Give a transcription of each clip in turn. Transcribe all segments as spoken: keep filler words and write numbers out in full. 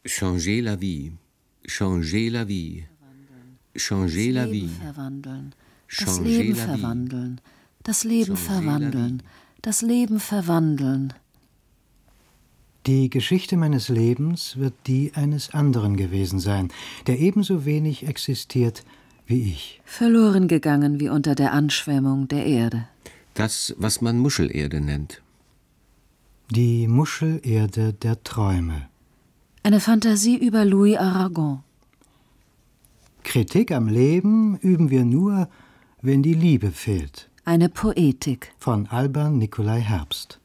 Changer la vie, changer la vie, changer la vie. Verwandeln, das Leben verwandeln, das Leben verwandeln, das Leben verwandeln. Die Geschichte meines Lebens wird die eines anderen gewesen sein, der ebenso wenig existiert wie ich. Verloren gegangen wie unter der Anschwemmung der Erde. Das, was man Muschelerde nennt. Die Muschelerde der Träume. Eine Fantasie über Louis Aragon. Kritik am Leben üben wir nur, wenn die Liebe fehlt. Eine Poetik. Von Alban Nikolai Herbst.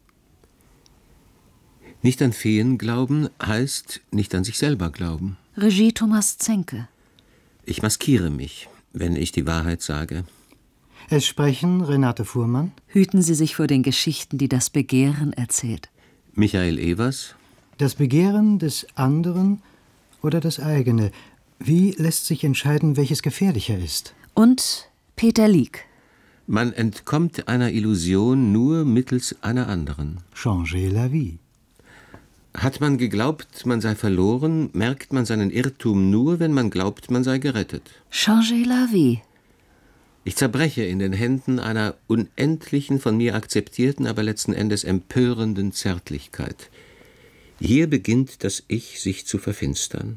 Nicht an Feen glauben heißt nicht an sich selber glauben. Regie Thomas Zenke. Ich maskiere mich, wenn ich die Wahrheit sage. Es sprechen Renate Fuhrmann. Hüten Sie sich vor den Geschichten, die das Begehren erzählt. Michael Evers. Das Begehren des anderen oder das eigene. Wie lässt sich entscheiden, welches gefährlicher ist? Und Peter Lieck. Man entkommt einer Illusion nur mittels einer anderen. Changer la vie. Hat man geglaubt, man sei verloren, merkt man seinen Irrtum nur, wenn man glaubt, man sei gerettet. Changer la vie. Ich zerbreche in den Händen einer unendlichen, von mir akzeptierten, aber letzten Endes empörenden Zärtlichkeit. Hier beginnt das Ich sich zu verfinstern.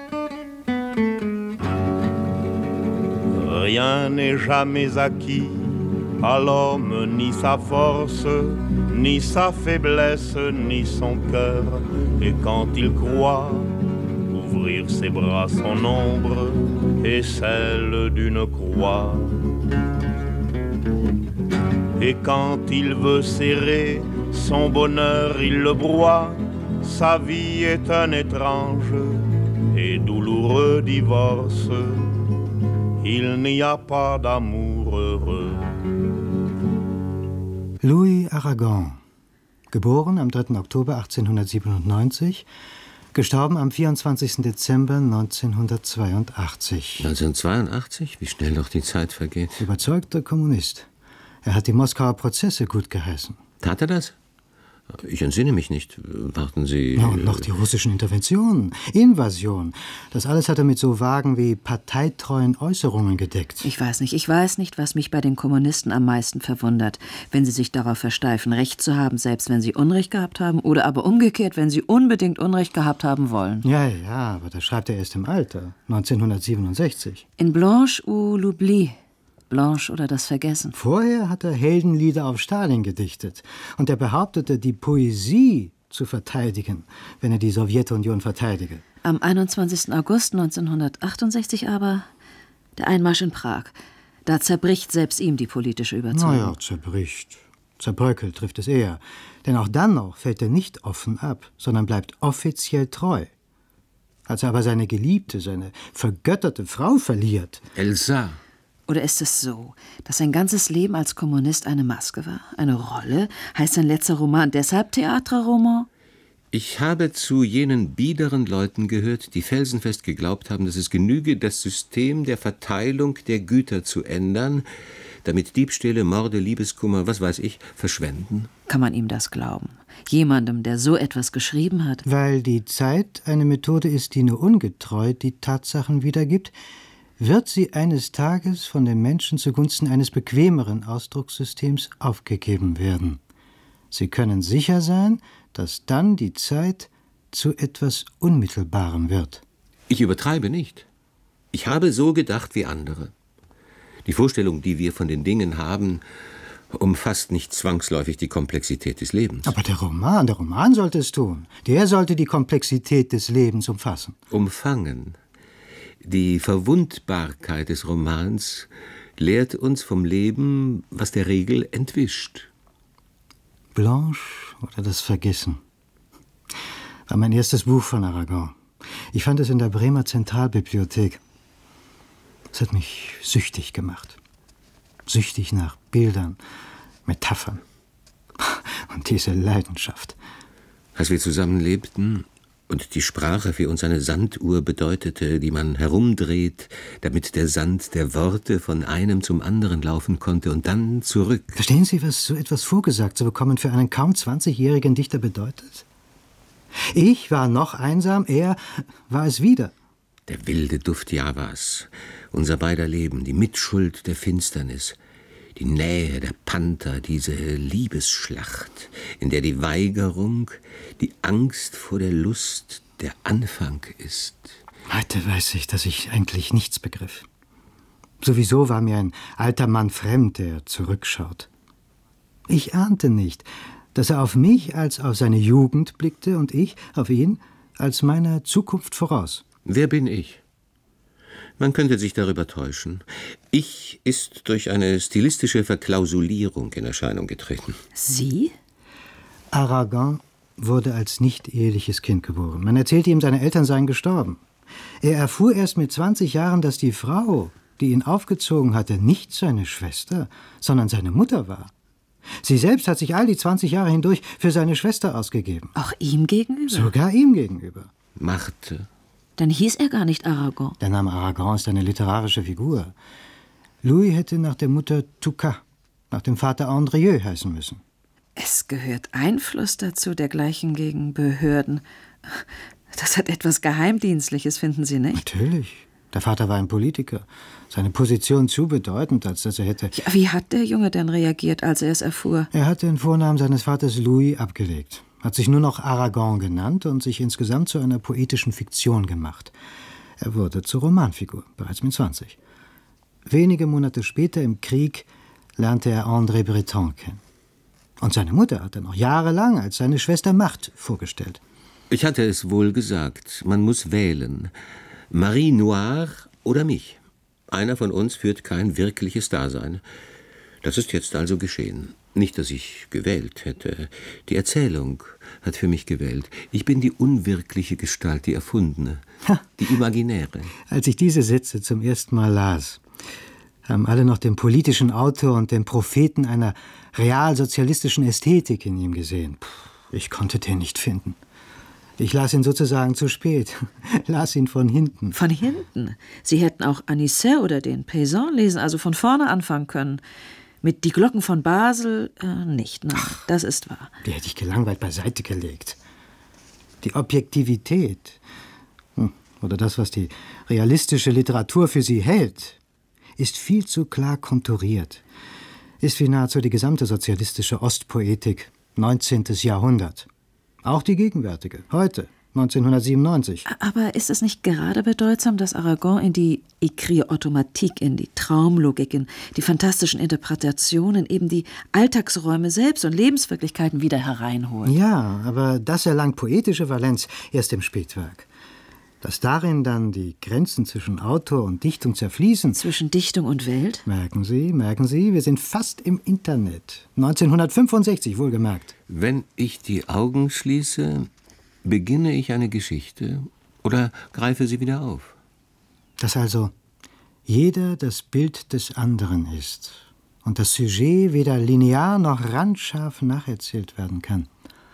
Rien n'est jamais acquis à l'homme, ni sa force, ni sa faiblesse, ni son cœur. Et quand il croit ouvrir ses bras, son ombre est celle d'une croix. Et quand il veut serrer son bonheur, il le broie. Sa vie est un étrange et douloureux divorce. Il n'y a pas d'amour heureux. Louis Aragon, geboren am dritten Oktober achtzehnhundertsiebenundneunzig, gestorben am vierundzwanzigsten Dezember neunzehnhundertzweiundachtzig. neunzehnhundertzweiundachtzig? Wie schnell doch die Zeit vergeht. Überzeugter Kommunist. Er hat die Moskauer Prozesse gut geheißen. Tat er das? Ich entsinne mich nicht. Warten Sie... Ja, und noch die russischen Interventionen, Invasion. Das alles hat er mit so vagen wie parteitreuen Äußerungen gedeckt. Ich weiß nicht, ich weiß nicht, was mich bei den Kommunisten am meisten verwundert. Wenn sie sich darauf versteifen, Recht zu haben, selbst wenn sie Unrecht gehabt haben, oder aber umgekehrt, wenn sie unbedingt Unrecht gehabt haben wollen. Ja, ja, aber das schreibt er erst im Alter, neunzehnhundertsiebenundsechzig. In Blanche ou l'oubli. Blanche oder das Vergessen. Vorher hat er Heldenlieder auf Stalin gedichtet. Und er behauptete, die Poesie zu verteidigen, wenn er die Sowjetunion verteidige. Am einundzwanzigsten August neunzehnhundertachtundsechzig aber der Einmarsch in Prag. Da zerbricht selbst ihm die politische Überzeugung. Naja, zerbricht. Zerbröckelt trifft es eher. Denn auch dann noch fällt er nicht offen ab, sondern bleibt offiziell treu. Als er aber seine Geliebte, seine vergötterte Frau verliert... Elsa... Oder ist es so, dass sein ganzes Leben als Kommunist eine Maske war? Eine Rolle? Heißt sein letzter Roman deshalb Theaterroman? Ich habe zu jenen biederen Leuten gehört, die felsenfest geglaubt haben, dass es genüge, das System der Verteilung der Güter zu ändern, damit Diebstähle, Morde, Liebeskummer, was weiß ich, verschwenden. Kann man ihm das glauben? Jemandem, der so etwas geschrieben hat? Weil die Zeit eine Methode ist, die nur ungetreu die Tatsachen wiedergibt, wird sie eines Tages von den Menschen zugunsten eines bequemeren Ausdruckssystems aufgegeben werden. Sie können sicher sein, dass dann die Zeit zu etwas Unmittelbarem wird. Ich übertreibe nicht. Ich habe so gedacht wie andere. Die Vorstellung, die wir von den Dingen haben, umfasst nicht zwangsläufig die Komplexität des Lebens. Aber der Roman, der Roman sollte es tun. Der sollte die Komplexität des Lebens umfassen. Umfangen. Die Verwundbarkeit des Romans lehrt uns vom Leben, was der Regel entwischt. Blanche oder das Vergessen war mein erstes Buch von Aragon. Ich fand es in der Bremer Zentralbibliothek. Es hat mich süchtig gemacht. Süchtig nach Bildern, Metaphern. Und diese Leidenschaft. Als wir zusammen lebten und die Sprache für uns eine Sanduhr bedeutete, die man herumdreht, damit der Sand der Worte von einem zum anderen laufen konnte und dann zurück. Verstehen Sie, was so etwas vorgesagt zu bekommen für einen kaum zwanzigjährigen Dichter bedeutet? Ich war noch einsam, er war es wieder. Der wilde Duft Javas, unser beider Leben, die Mitschuld der Finsternis, die Nähe der Panther, diese Liebesschlacht, in der die Weigerung, die Angst vor der Lust der Anfang ist. Heute weiß ich, dass ich eigentlich nichts begriff. Sowieso war mir ein alter Mann fremd, der zurückschaut. Ich ahnte nicht, dass er auf mich als auf seine Jugend blickte und ich auf ihn als meiner Zukunft voraus. Wer bin ich? Man könnte sich darüber täuschen. Ich ist durch eine stilistische Verklausulierung in Erscheinung getreten. Sie? Aragon wurde als nicht-eheliches Kind geboren. Man erzählte ihm, seine Eltern seien gestorben. Er erfuhr erst mit zwanzig Jahren, dass die Frau, die ihn aufgezogen hatte, nicht seine Schwester, sondern seine Mutter war. Sie selbst hat sich all die zwanzig Jahre hindurch für seine Schwester ausgegeben. Auch ihm gegenüber? Sogar ihm gegenüber. Marthe. Dann hieß er gar nicht Aragon. Der Name Aragon ist eine literarische Figur. Louis hätte nach der Mutter Toucat, nach dem Vater Andrieux heißen müssen. Es gehört Einfluss dazu, dergleichen gegen Behörden. Das hat etwas Geheimdienstliches, finden Sie nicht? Natürlich. Der Vater war ein Politiker. Seine Position zu bedeutend, als dass er hätte... Ja, wie hat der Junge denn reagiert, als er es erfuhr? Er hat den Vornamen seines Vaters Louis abgelegt, hat sich nur noch Aragon genannt und sich insgesamt zu einer poetischen Fiktion gemacht. Er wurde zur Romanfigur, bereits mit zwanzig. Wenige Monate später im Krieg lernte er André Breton kennen. Und seine Mutter hat er noch jahrelang als seine Schwester Marthe vorgestellt. Ich hatte es wohl gesagt, man muss wählen. Marie Noire oder mich. Einer von uns führt kein wirkliches Dasein. Das ist jetzt also geschehen. Nicht, dass ich gewählt hätte. Die Erzählung hat für mich gewählt. Ich bin die unwirkliche Gestalt, die erfundene, ha. die imaginäre. Als ich diese Sätze zum ersten Mal las, haben alle noch den politischen Autor und den Propheten einer realsozialistischen Ästhetik in ihm gesehen. Puh, ich konnte den nicht finden. Ich las ihn sozusagen zu spät, las ihn von hinten. Von hinten? Sie hätten auch Anicet oder den Paysan lesen, also von vorne anfangen können. Mit Die Glocken von Basel äh, nicht, nein, Ach, das ist wahr. Die hätte ich gelangweilt beiseite gelegt. Die Objektivität, oder das, was die realistische Literatur für sie hält, ist viel zu klar konturiert. Ist wie nahezu die gesamte sozialistische Ostpoetik, neunzehntes Jahrhundert. Auch die gegenwärtige, heute, neunzehnhundertsiebenundneunzig. Aber ist es nicht gerade bedeutsam, dass Aragon in die Écrit automatique, in die Traumlogik, in die fantastischen Interpretationen eben die Alltagsräume selbst und Lebenswirklichkeiten wieder hereinholt? Ja, aber das erlangt poetische Valenz erst im Spätwerk. Dass darin dann die Grenzen zwischen Autor und Dichtung zerfließen. Zwischen Dichtung und Welt? Merken Sie, merken Sie, wir sind fast im Internet. neunzehnhundertfünfundsechzig, wohlgemerkt. Wenn ich die Augen schließe, beginne ich eine Geschichte oder greife sie wieder auf? Dass also jeder das Bild des anderen ist und das Sujet weder linear noch randscharf nacherzählt werden kann.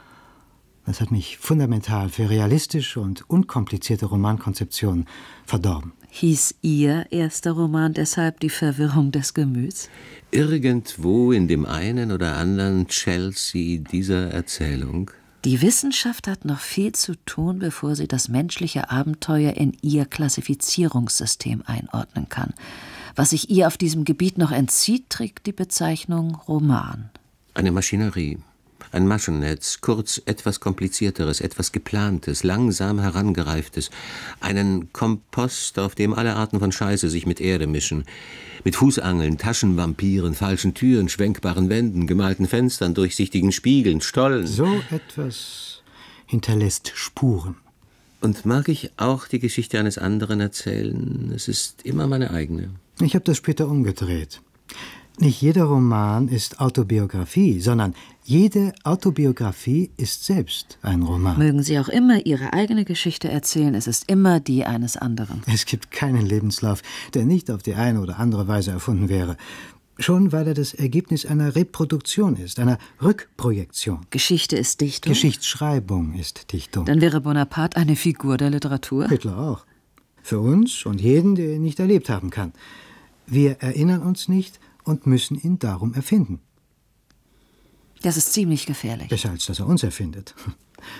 Das hat mich fundamental für realistische und unkomplizierte Romankonzeptionen verdorben. Hieß Ihr erster Roman deshalb Die Verwirrung des Gemüts? Irgendwo in dem einen oder anderen Chelsea dieser Erzählung. Die Wissenschaft hat noch viel zu tun, bevor sie das menschliche Abenteuer in ihr Klassifizierungssystem einordnen kann. Was sich ihr auf diesem Gebiet noch entzieht, trägt die Bezeichnung Roman. Eine Maschinerie. Ein Maschennetz, kurz etwas Komplizierteres, etwas Geplantes, langsam herangereiftes. Einen Kompost, auf dem alle Arten von Scheiße sich mit Erde mischen. Mit Fußangeln, Taschenvampiren, falschen Türen, schwenkbaren Wänden, gemalten Fenstern, durchsichtigen Spiegeln, Stollen. So etwas hinterlässt Spuren. Und mag ich auch die Geschichte eines anderen erzählen? Es ist immer meine eigene. Ich habe das später umgedreht. Nicht jeder Roman ist Autobiografie, sondern jede Autobiografie ist selbst ein Roman. Mögen Sie auch immer Ihre eigene Geschichte erzählen, es ist immer die eines anderen. Es gibt keinen Lebenslauf, der nicht auf die eine oder andere Weise erfunden wäre. Schon weil er das Ergebnis einer Reproduktion ist, einer Rückprojektion. Geschichte ist Dichtung? Geschichtsschreibung ist Dichtung. Dann wäre Bonaparte eine Figur der Literatur? Hitler auch. Für uns und jeden, der ihn nicht erlebt haben kann. Wir erinnern uns nicht und müssen ihn darum erfinden. Das ist ziemlich gefährlich. Besser als dass er uns erfindet.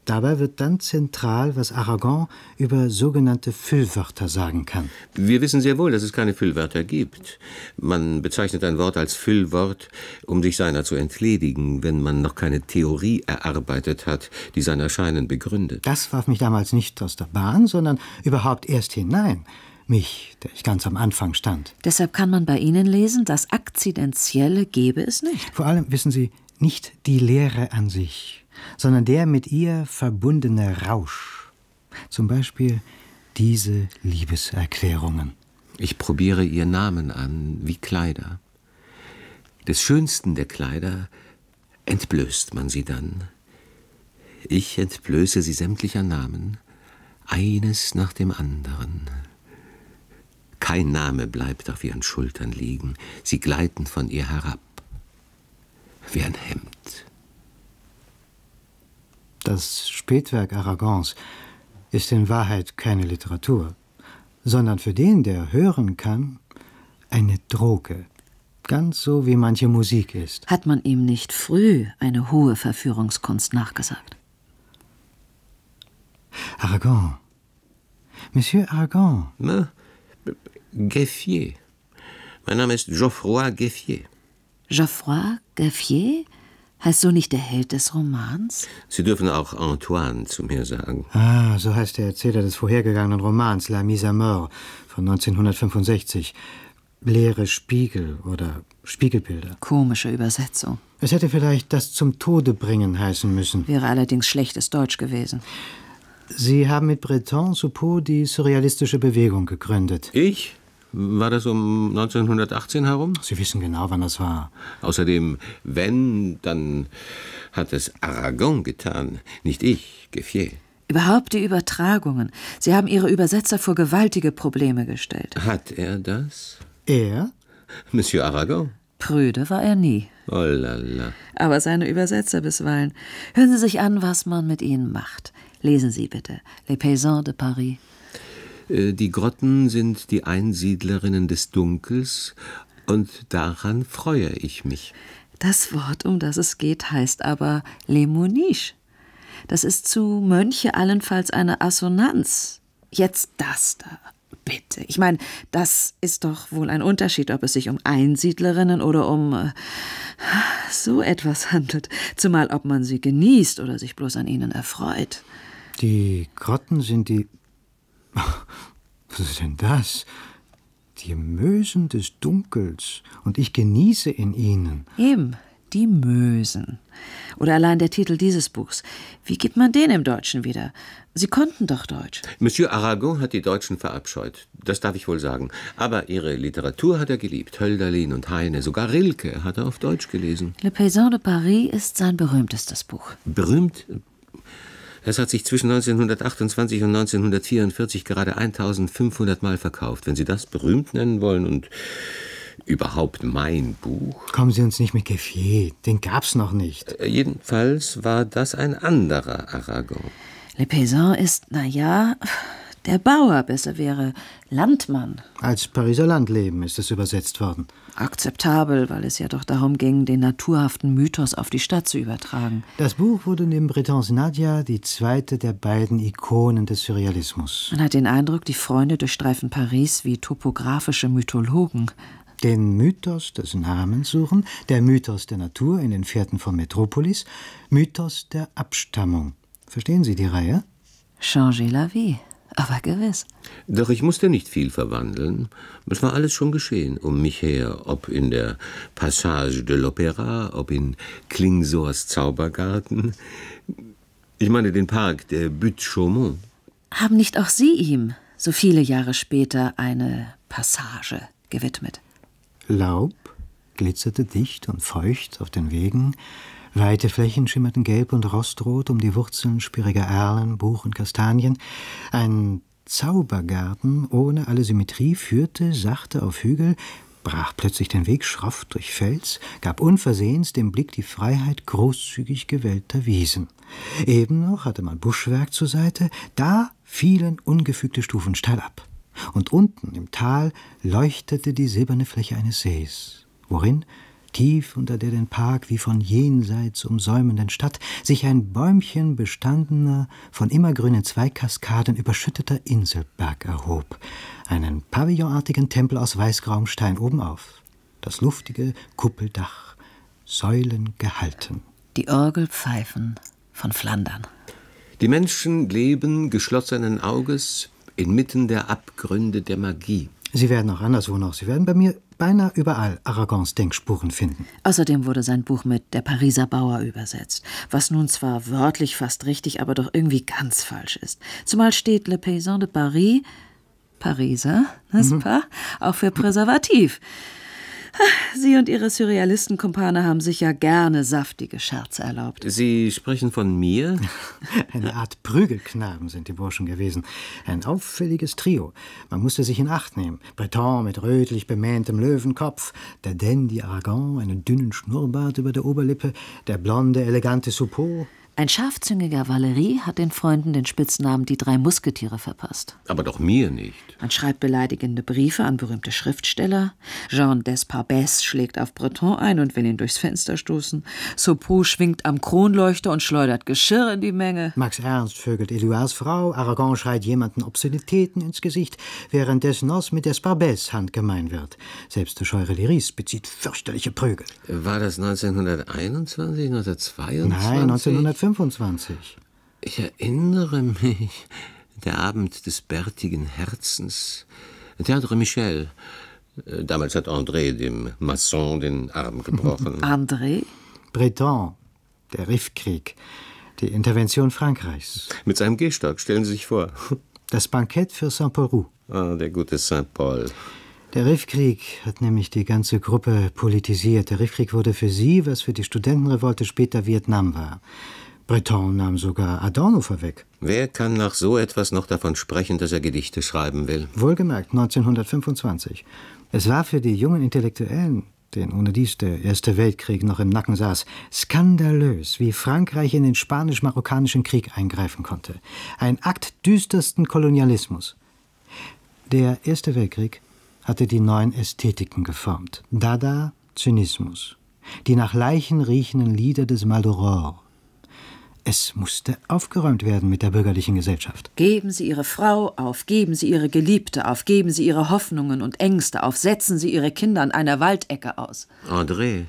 Dabei wird dann zentral, was Aragon über sogenannte Füllwörter sagen kann. Wir wissen sehr wohl, dass es keine Füllwörter gibt. Man bezeichnet ein Wort als Füllwort, um sich seiner zu entledigen, wenn man noch keine Theorie erarbeitet hat, die sein Erscheinen begründet. Das warf mich damals nicht aus der Bahn, sondern überhaupt erst hinein. Mich, der ich ganz am Anfang stand. Deshalb kann man bei Ihnen lesen, das Akzidentielle gebe es nicht. Vor allem, wissen Sie, nicht die Lehre an sich, sondern der mit ihr verbundene Rausch. Zum Beispiel diese Liebeserklärungen. Ich probiere ihr Namen an, wie Kleider. Des schönsten der Kleider entblößt man sie dann. Ich entblöße sie sämtlicher Namen, eines nach dem anderen. Kein Name bleibt auf ihren Schultern liegen, sie gleiten von ihr herab, wie ein Hemd. Das Spätwerk Aragons ist in Wahrheit keine Literatur, sondern für den, der hören kann, eine Droge. Ganz so, wie manche Musik ist. Hat man ihm nicht früh eine hohe Verführungskunst nachgesagt? Aragon. Monsieur Aragon. Na, Geffier. Mein Name ist Geoffroy Geffier. Geoffroy Geffier? Heißt so nicht der Held des Romans? Sie dürfen auch Antoine zu mir sagen. Ah, so heißt der Erzähler des vorhergegangenen Romans La Mise à Mort von neunzehnhundertfünfundsechzig. Leere Spiegel oder Spiegelbilder. Komische Übersetzung. Es hätte vielleicht das zum Tode bringen heißen müssen. Wäre allerdings schlechtes Deutsch gewesen. Sie haben mit Breton Soupeau die surrealistische Bewegung gegründet. Ich? War das um neunzehnhundertachtzehn herum? Sie wissen genau, wann das war. Außerdem, wenn, dann hat es Aragon getan, nicht ich, Geffier. Überhaupt die Übertragungen. Sie haben Ihre Übersetzer vor gewaltige Probleme gestellt. Hat er das? Er? Monsieur Aragon? Prüde war er nie. Oh la la. Aber seine Übersetzer bisweilen. Hören Sie sich an, was man mit ihnen macht. Lesen Sie bitte. Les Paysans de Paris. Die Grotten sind die Einsiedlerinnen des Dunkels, und daran freue ich mich. Das Wort, um das es geht, heißt aber Les Mouniches. Das ist zu Mönche allenfalls eine Assonanz. Jetzt das da, bitte. Ich meine, das ist doch wohl ein Unterschied, ob es sich um Einsiedlerinnen oder um äh, so etwas handelt. Zumal ob man sie genießt oder sich bloß an ihnen erfreut. Die Grotten sind die... Was ist denn das? Die Mösen des Dunkels. Und ich genieße in ihnen. Eben, die Mösen. Oder allein der Titel dieses Buchs. Wie gibt man den im Deutschen wieder? Sie konnten doch Deutsch. Monsieur Aragon hat die Deutschen verabscheut. Das darf ich wohl sagen. Aber ihre Literatur hat er geliebt. Hölderlin und Heine. Sogar Rilke hat er auf Deutsch gelesen. Les Paysans de Paris ist sein berühmtestes Buch. Berühmt? Es hat sich zwischen neunzehnhundertachtundzwanzig und neunzehnhundertvierundvierzig gerade eintausendfünfhundert Mal verkauft. Wenn Sie das berühmt nennen wollen und überhaupt mein Buch. Kommen Sie uns nicht mit Geffier, den gab's noch nicht. Äh, jedenfalls war das ein anderer Aragon. Le Paysan ist, na ja, der Bauer, besser wäre Landmann. Als Pariser Landleben ist es übersetzt worden. Akzeptabel, weil es ja doch darum ging, den naturhaften Mythos auf die Stadt zu übertragen. Das Buch wurde neben Bretons Nadia die zweite der beiden Ikonen des Surrealismus. Man hat den Eindruck, die Freunde durchstreifen Paris wie topografische Mythologen. Den Mythos des Namens suchen, der Mythos der Natur in den Fährten von Metropolis, Mythos der Abstammung. Verstehen Sie die Reihe? Changer la vie. Aber gewiss. Doch ich musste nicht viel verwandeln. Es war alles schon geschehen um mich her, ob in der Passage de l'Opéra, ob in Klingsors Zaubergarten. Ich meine den Park der Butte Chaumont. Haben nicht auch Sie ihm, so viele Jahre später, eine Passage gewidmet? Laub glitzerte dicht und feucht auf den Wegen, weite Flächen schimmerten gelb und rostrot um die Wurzeln spiriger Erlen, Buchen, Kastanien. Ein Zaubergarten ohne alle Symmetrie führte sachte auf Hügel, brach plötzlich den Weg schroff durch Fels, gab unversehens dem Blick die Freiheit großzügig gewellter Wiesen. Eben noch hatte man Buschwerk zur Seite, da fielen ungefügte Stufen steil ab. Und unten im Tal leuchtete die silberne Fläche eines Sees, worin tief unter der den Park wie von jenseits umsäumenden Stadt sich ein Bäumchen bestandener, von immergrünen Zweigkaskaden überschütteter Inselberg erhob, einen pavillonartigen Tempel aus weißgrauem Stein obenauf, das luftige Kuppeldach, Säulen gehalten. Die Orgelpfeifen von Flandern. Die Menschen leben geschlossenen Auges inmitten der Abgründe der Magie. Sie werden auch anderswo noch. Sie werden bei mir beinahe überall Aragons Denkspuren finden. Außerdem wurde sein Buch mit Der Pariser Bauer übersetzt, was nun zwar wörtlich fast richtig, aber doch irgendwie ganz falsch ist. Zumal steht Le Paysan de Paris, Pariser, n'est-ce pas, auch für Präservativ. Sie und Ihre Surrealisten-Kumpane haben sich ja gerne saftige Scherze erlaubt. Sie sprechen von mir? Eine Art Prügelknaben sind die Burschen gewesen. Ein auffälliges Trio. Man musste sich in Acht nehmen. Breton mit rötlich bemähntem Löwenkopf, der Dandy Aragon, einen dünnen Schnurrbart über der Oberlippe, der blonde, elegante Soupeau. Ein scharfzüngiger Valerie hat den Freunden den Spitznamen die drei Musketiere verpasst. Aber doch mir nicht. Man schreibt beleidigende Briefe an berühmte Schriftsteller. Jean Desparbès schlägt auf Breton ein und will ihn durchs Fenster stoßen. Soupeau schwingt am Kronleuchter und schleudert Geschirr in die Menge. Max Ernst vögelt Eluards Frau. Aragon schreit jemanden Obszönitäten ins Gesicht, während Desnos mit Desparbès handgemein wird. Selbst de Chevrelis bezieht fürchterliche Prügel. War das neunzehnhunderteinundzwanzig, neunzehnhundertzweiundzwanzig? Nein, neunzehnhundertfünfundzwanzig. Ich erinnere mich, der Abend des bärtigen Herzens, Théâtre Michel. Damals hat André dem Masson den Arm gebrochen. André? Breton, der Riffkrieg, die Intervention Frankreichs. Mit seinem Gehstock, stellen Sie sich vor. Das Bankett für Saint-Paul. Ah, der gute Saint-Paul. Der Riffkrieg hat nämlich die ganze Gruppe politisiert. Der Riffkrieg wurde für sie, was für die Studentenrevolte später Vietnam war. Breton nahm sogar Adorno vorweg. Wer kann nach so etwas noch davon sprechen, dass er Gedichte schreiben will? Wohlgemerkt, neunzehnhundertfünfundzwanzig. Es war für die jungen Intellektuellen, denen ohne dies der Erste Weltkrieg noch im Nacken saß, skandalös, wie Frankreich in den Spanisch-Marokkanischen Krieg eingreifen konnte. Ein Akt düstersten Kolonialismus. Der Erste Weltkrieg hatte die neuen Ästhetiken geformt. Dada, Zynismus. Die nach Leichen riechenden Lieder des Mal-d'Aurore. Es musste aufgeräumt werden mit der bürgerlichen Gesellschaft. Geben Sie Ihre Frau auf, geben Sie Ihre Geliebte auf, geben Sie Ihre Hoffnungen und Ängste auf, setzen Sie Ihre Kinder an einer Waldecke aus. André,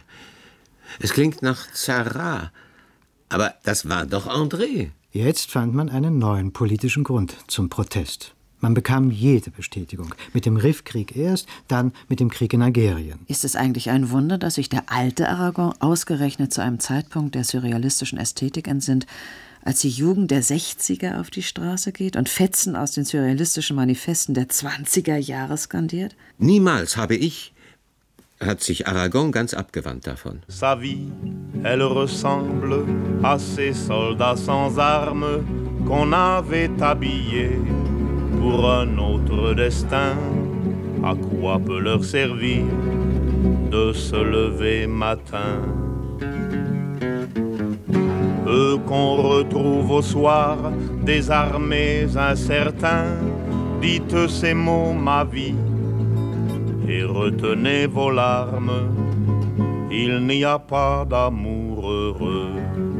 es klingt nach Zara, aber das war doch André. Jetzt fand man einen neuen politischen Grund zum Protest. Man bekam jede Bestätigung. Mit dem Riffkrieg erst, dann mit dem Krieg in Algerien. Ist es eigentlich ein Wunder, dass sich der alte Aragon ausgerechnet zu einem Zeitpunkt der surrealistischen Ästhetik entsinnt, als die Jugend der sechziger auf die Straße geht und Fetzen aus den surrealistischen Manifesten der zwanziger Jahre skandiert? Niemals habe ich, hat sich Aragon ganz abgewandt davon. Sa vie, elle ressemble à ces soldats sans armes qu'on avait habillés pour un autre destin. À quoi peut leur servir de se lever matin? Eux qu'on retrouve au soir, désarmés, incertains, dites ces mots, ma vie, et retenez vos larmes, il n'y a pas d'amour heureux.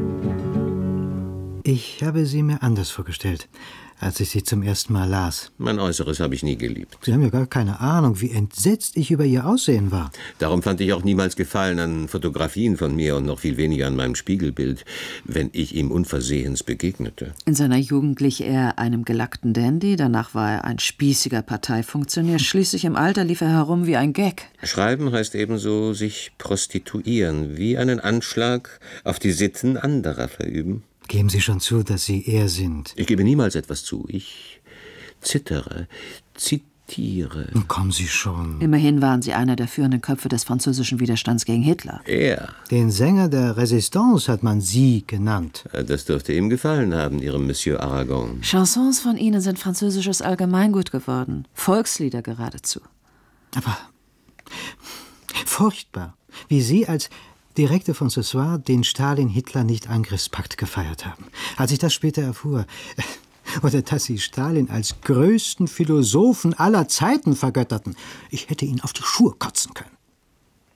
Ich habe sie mir anders vorgestellt, als ich sie zum ersten Mal las. Mein Äußeres habe ich nie geliebt. Sie haben ja gar keine Ahnung, wie entsetzt ich über ihr Aussehen war. Darum fand ich auch niemals Gefallen an Fotografien von mir und noch viel weniger an meinem Spiegelbild, wenn ich ihm unversehens begegnete. In seiner Jugend glich er einem gelackten Dandy, danach war er ein spießiger Parteifunktionär, schließlich im Alter lief er herum wie ein Gag. Schreiben heißt ebenso sich prostituieren, wie einen Anschlag auf die Sitten anderer verüben. Geben Sie schon zu, dass Sie er sind. Ich gebe niemals etwas zu. Ich zittere, zitiere. Kommen Sie schon. Immerhin waren Sie einer der führenden Köpfe des französischen Widerstands gegen Hitler. Er. Den Sänger der Résistance hat man Sie genannt. Das dürfte ihm gefallen haben, Ihrem Monsieur Aragon. Chansons von Ihnen sind französisches Allgemeingut geworden. Volkslieder geradezu. Aber furchtbar, wie Sie als Direkte von Ce Soir den Stalin-Hitler-Nicht-Angriffspakt gefeiert haben. Als ich das später erfuhr, oder dass Sie Stalin als größten Philosophen aller Zeiten vergötterten, ich hätte ihn auf die Schuhe kotzen können.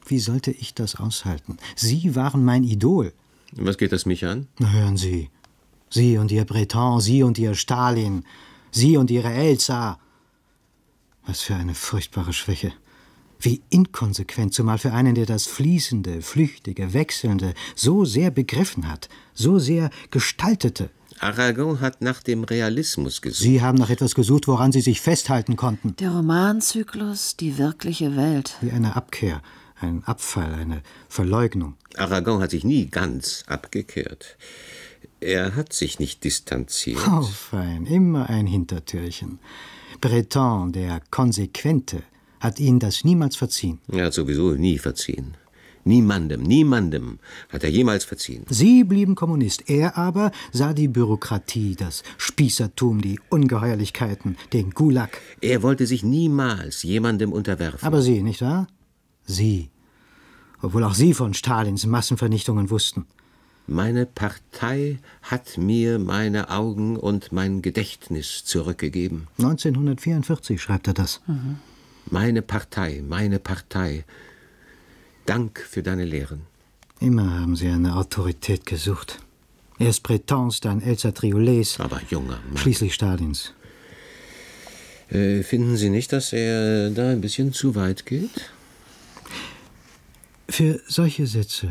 Wie sollte ich das aushalten? Sie waren mein Idol. Was geht das mich an? Na, hören Sie. Sie und Ihr Breton, Sie und Ihr Stalin, Sie und Ihre Elsa. Was für eine furchtbare Schwäche. Wie inkonsequent, zumal für einen, der das Fließende, Flüchtige, Wechselnde so sehr begriffen hat, so sehr gestaltete. Aragon hat nach dem Realismus gesucht. Sie haben nach etwas gesucht, woran Sie sich festhalten konnten. Der Romanzyklus, die wirkliche Welt. Wie eine Abkehr, ein Abfall, eine Verleugnung. Aragon hat sich nie ganz abgekehrt. Er hat sich nicht distanziert. Oh, fein, immer ein Hintertürchen. Breton, der Konsequente, hat Ihnen das niemals verziehen. Er hat sowieso nie verziehen. Niemandem, niemandem hat er jemals verziehen. Sie blieben Kommunist. Er aber sah die Bürokratie, das Spießertum, die Ungeheuerlichkeiten, den Gulag. Er wollte sich niemals jemandem unterwerfen. Aber Sie, nicht wahr? Sie. Obwohl auch Sie von Stalins Massenvernichtungen wussten. Meine Partei hat mir meine Augen und mein Gedächtnis zurückgegeben. neunzehnhundertvierundvierzig schreibt er das. Mhm. Meine Partei, meine Partei. Dank für deine Lehren. Immer haben Sie eine Autorität gesucht. Erst Bretons, dann Elsa Triolets. Aber junger Mann. Schließlich Stalins. Äh, finden Sie nicht, dass er da ein bisschen zu weit geht? Für solche Sätze,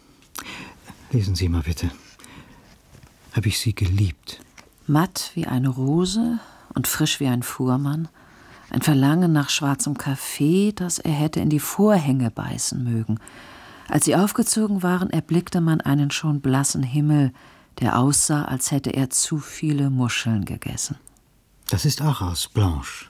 lesen Sie mal bitte, habe ich Sie geliebt. Matt wie eine Rose und frisch wie ein Fuhrmann. Ein Verlangen nach schwarzem Kaffee, das er hätte in die Vorhänge beißen mögen. Als sie aufgezogen waren, erblickte man einen schon blassen Himmel, der aussah, als hätte er zu viele Muscheln gegessen. Das ist auch aus Blanche.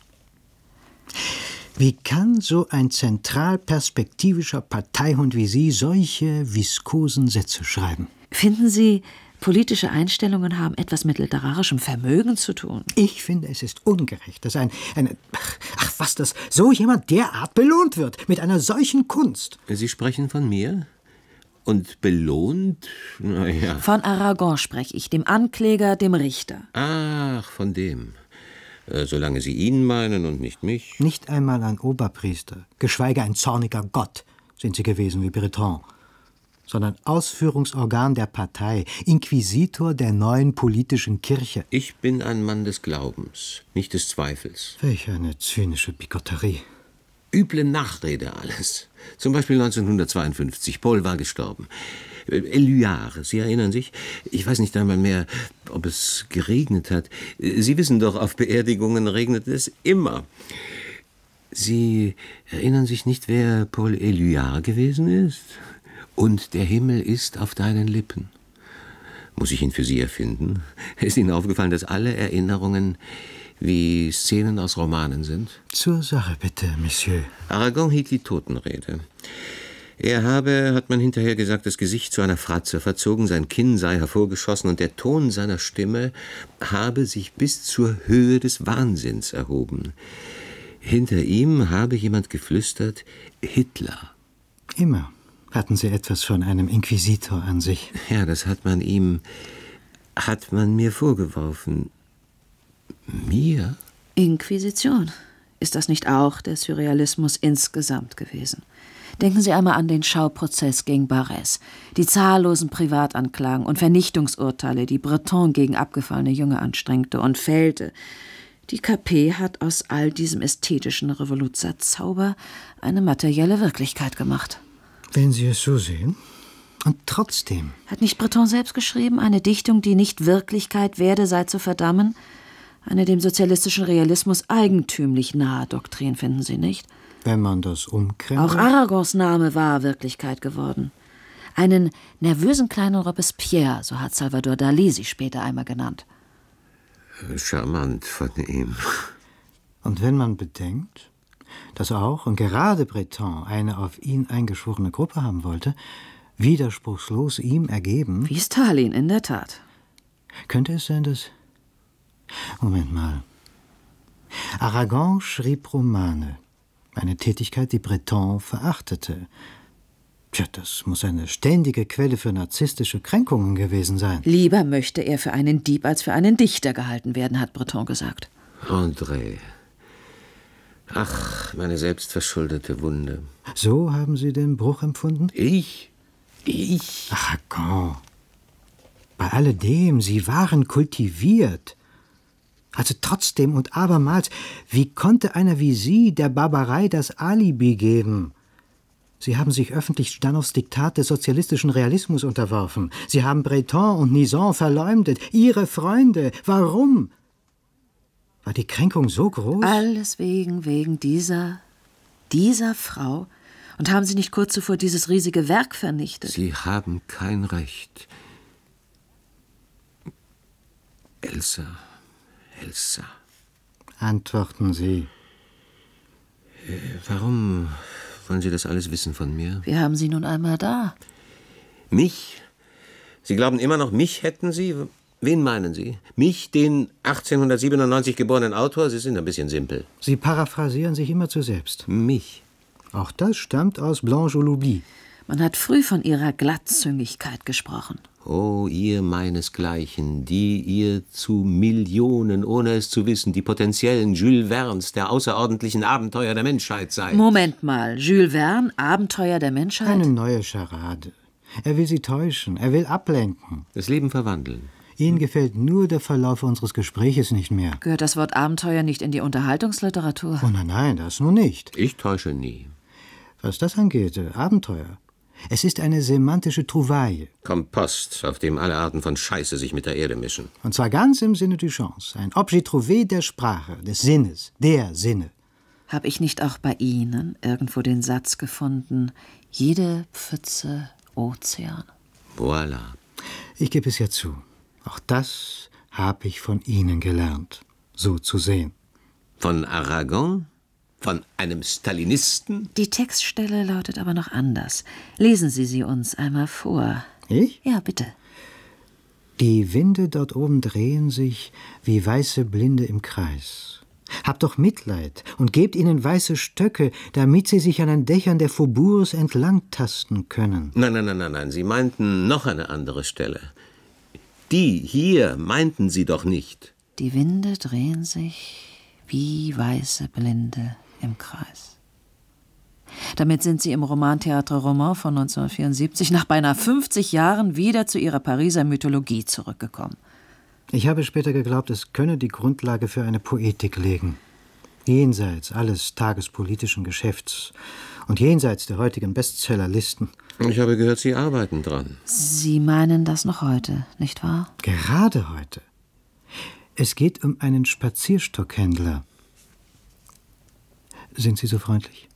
Wie kann so ein zentralperspektivischer Parteihund wie Sie solche viskosen Sätze schreiben? Finden Sie, politische Einstellungen haben etwas mit literarischem Vermögen zu tun? Ich finde, es ist ungerecht, dass ein, eine, ach was, dass so jemand derart belohnt wird, mit einer solchen Kunst. Sie sprechen von mir? Und belohnt? Naja. Von Aragon spreche ich, dem Ankläger, dem Richter. Ach, von dem. Äh, solange Sie ihn meinen und nicht mich. Nicht einmal ein Oberpriester, geschweige ein zorniger Gott sind Sie gewesen wie Breton, sondern Ausführungsorgan der Partei, Inquisitor der neuen politischen Kirche. Ich bin ein Mann des Glaubens, nicht des Zweifels. Welch eine zynische Bigotterie. Üble Nachrede alles. Zum Beispiel neunzehnhundertzweiundfünfzig. Paul war gestorben. Éluard, Sie erinnern sich? Ich weiß nicht einmal mehr, ob es geregnet hat. Sie wissen doch, auf Beerdigungen regnet es immer. Sie erinnern sich nicht, wer Paul Éluard gewesen ist? Und der Himmel ist auf deinen Lippen. Muss ich ihn für Sie erfinden? Ist Ihnen aufgefallen, dass alle Erinnerungen wie Szenen aus Romanen sind? Zur Sache bitte, Monsieur. Aragon hielt die Totenrede. Er habe, hat man hinterher gesagt, das Gesicht zu einer Fratze verzogen, sein Kinn sei hervorgeschossen und der Ton seiner Stimme habe sich bis zur Höhe des Wahnsinns erhoben. Hinter ihm habe jemand geflüstert, Hitler. Immer hatten Sie etwas von einem Inquisitor an sich. Ja, das hat man ihm, hat man mir vorgeworfen. Mir? Inquisition. Ist das nicht auch der Surrealismus insgesamt gewesen? Denken Sie einmal an den Schauprozess gegen Barrès, die zahllosen Privatanklagen und Vernichtungsurteile, die Breton gegen abgefallene Junge anstrengte und fällte. Die K P hat aus all diesem ästhetischen Revoluzerzauber eine materielle Wirklichkeit gemacht. Wenn Sie es so sehen. Und trotzdem. Hat nicht Breton selbst geschrieben, eine Dichtung, die nicht Wirklichkeit werde, sei zu verdammen? Eine dem sozialistischen Realismus eigentümlich nahe Doktrin, finden Sie nicht? Wenn man das umkrempelt. Auch Aragons Name war Wirklichkeit geworden. Einen nervösen kleinen Robespierre, so hat Salvador Dalí sie später einmal genannt. Charmant von ihm. Und wenn man bedenkt, dass auch und gerade Breton eine auf ihn eingeschworene Gruppe haben wollte, widerspruchslos ihm ergeben... Wie Stalin, in der Tat. Könnte es sein, dass... Moment mal. Aragon schrieb Romane. Eine Tätigkeit, die Breton verachtete. Tja, das muss eine ständige Quelle für narzisstische Kränkungen gewesen sein. Lieber möchte er für einen Dieb als für einen Dichter gehalten werden, hat Breton gesagt. André, Ach, meine selbstverschuldete Wunde. So haben Sie den Bruch empfunden? Ich? Ich? Aragon. Bei alledem, Sie waren kultiviert. Also trotzdem und abermals, wie konnte einer wie Sie der Barbarei das Alibi geben? Sie haben sich öffentlich Stanows Diktat des sozialistischen Realismus unterworfen. Sie haben Breton und Nizan verleumdet. Ihre Freunde. Warum? War die Kränkung so groß? Alles wegen, wegen dieser, dieser Frau. Und haben Sie nicht kurz zuvor dieses riesige Werk vernichtet? Sie haben kein Recht. Elsa, Elsa. Antworten Sie. Äh, warum wollen Sie das alles wissen von mir? Wir haben Sie nun einmal da. Mich? Sie glauben immer noch, mich hätten Sie? Wen meinen Sie? Mich, den achtzehnhundertsiebenundneunzig geborenen Autor? Sie sind ein bisschen simpel. Sie paraphrasieren sich immer zu selbst. Mich? Auch das stammt aus Blanche l'Oubli. Man hat früh von ihrer Glattzüngigkeit gesprochen. Oh, ihr meinesgleichen, die ihr zu Millionen, ohne es zu wissen, die potenziellen Jules Vernes der außerordentlichen Abenteuer der Menschheit seid. Moment mal, Jules Verne, Abenteuer der Menschheit? Eine neue Scharade. Er will Sie täuschen, er will ablenken. Das Leben verwandeln. Ihnen gefällt nur der Verlauf unseres Gespräches nicht mehr. Gehört das Wort Abenteuer nicht in die Unterhaltungsliteratur? Oh nein, nein, das nun nicht. Ich täusche nie. Was das angeht, äh, Abenteuer. Es ist eine semantische Trouvaille. Kompost, auf dem alle Arten von Scheiße sich mit der Erde mischen. Und zwar ganz im Sinne du Chance. Ein Objet trouvé der Sprache, des Sinnes, der Sinne. Hab ich nicht auch bei Ihnen irgendwo den Satz gefunden, jede Pfütze Ozean? Voilà. Ich gebe es ja zu. Auch das habe ich von Ihnen gelernt, so zu sehen. Von Aragon? Von einem Stalinisten? Die Textstelle lautet aber noch anders. Lesen Sie sie uns einmal vor. Ich? Ja, bitte. Die Winde dort oben drehen sich wie weiße Blinde im Kreis. Habt doch Mitleid und gebt ihnen weiße Stöcke, damit sie sich an den Dächern der Faubourgs entlangtasten können. Nein, nein, nein, nein, nein. Sie meinten noch eine andere Stelle. Die hier meinten Sie doch nicht. Die Winde drehen sich wie weiße Blinde im Kreis. Damit sind Sie im Roman Théâtre Roman von neunzehnhundertvierundsiebzig nach beinahe fünfzig Jahren wieder zu Ihrer Pariser Mythologie zurückgekommen. Ich habe später geglaubt, es könne die Grundlage für eine Poetik legen. Jenseits alles tagespolitischen Geschäfts und jenseits der heutigen Bestsellerlisten. Ich habe gehört, Sie arbeiten dran. Sie meinen das noch heute, nicht wahr? Gerade heute. Es geht um einen Spazierstockhändler. Sind Sie so freundlich?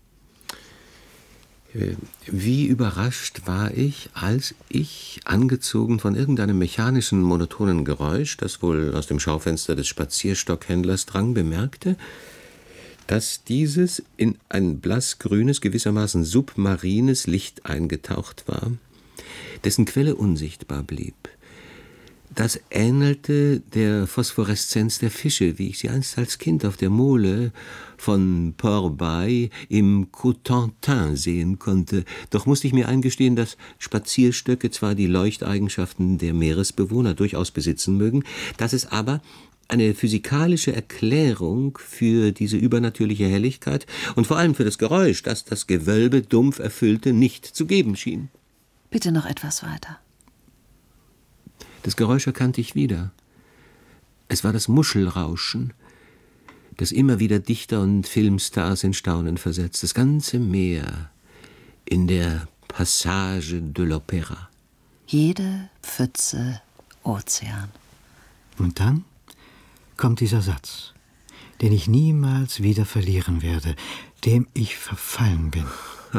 Wie überrascht war ich, als ich, angezogen von irgendeinem mechanischen, monotonen Geräusch, das wohl aus dem Schaufenster des Spazierstockhändlers drang, bemerkte, dass dieses in ein blassgrünes, gewissermaßen submarines Licht eingetaucht war, dessen Quelle unsichtbar blieb. Das ähnelte der Phosphoreszenz der Fische, wie ich sie einst als Kind auf der Mole von Port-Bail im Cotentin sehen konnte. Doch musste ich mir eingestehen, dass Spazierstöcke zwar die Leuchteigenschaften der Meeresbewohner durchaus besitzen mögen, dass es aber eine physikalische Erklärung für diese übernatürliche Helligkeit und vor allem für das Geräusch, das das Gewölbe dumpf erfüllte, nicht zu geben schien. Bitte noch etwas weiter. Das Geräusch erkannte ich wieder. Es war das Muschelrauschen, das immer wieder Dichter und Filmstars in Staunen versetzt. Das ganze Meer in der Passage de l'Opéra. Jede Pfütze Ozean. Und dann kommt dieser Satz, den ich niemals wieder verlieren werde, dem ich verfallen bin.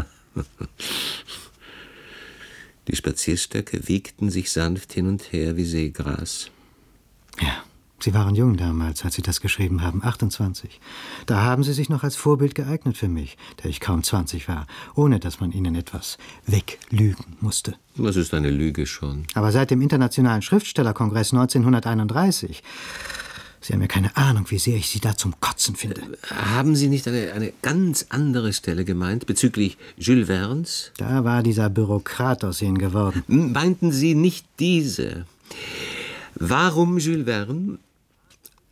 Die Spazierstöcke wiegten sich sanft hin und her wie Seegras. Ja, Sie waren jung damals, als Sie das geschrieben haben, achtundzwanzig. Da haben Sie sich noch als Vorbild geeignet für mich, der ich kaum zwanzig war, ohne dass man Ihnen etwas weglügen musste. Das ist eine Lüge schon. Aber seit dem Internationalen Schriftstellerkongress neunzehnhunderteinunddreißig... Sie haben ja keine Ahnung, wie sehr ich Sie da zum Kotzen finde. Haben Sie nicht eine, eine ganz andere Stelle gemeint, bezüglich Jules Vernes? Da war dieser Bürokrat aus Ihnen geworden. Meinten Sie nicht diese? Warum Jules Verne?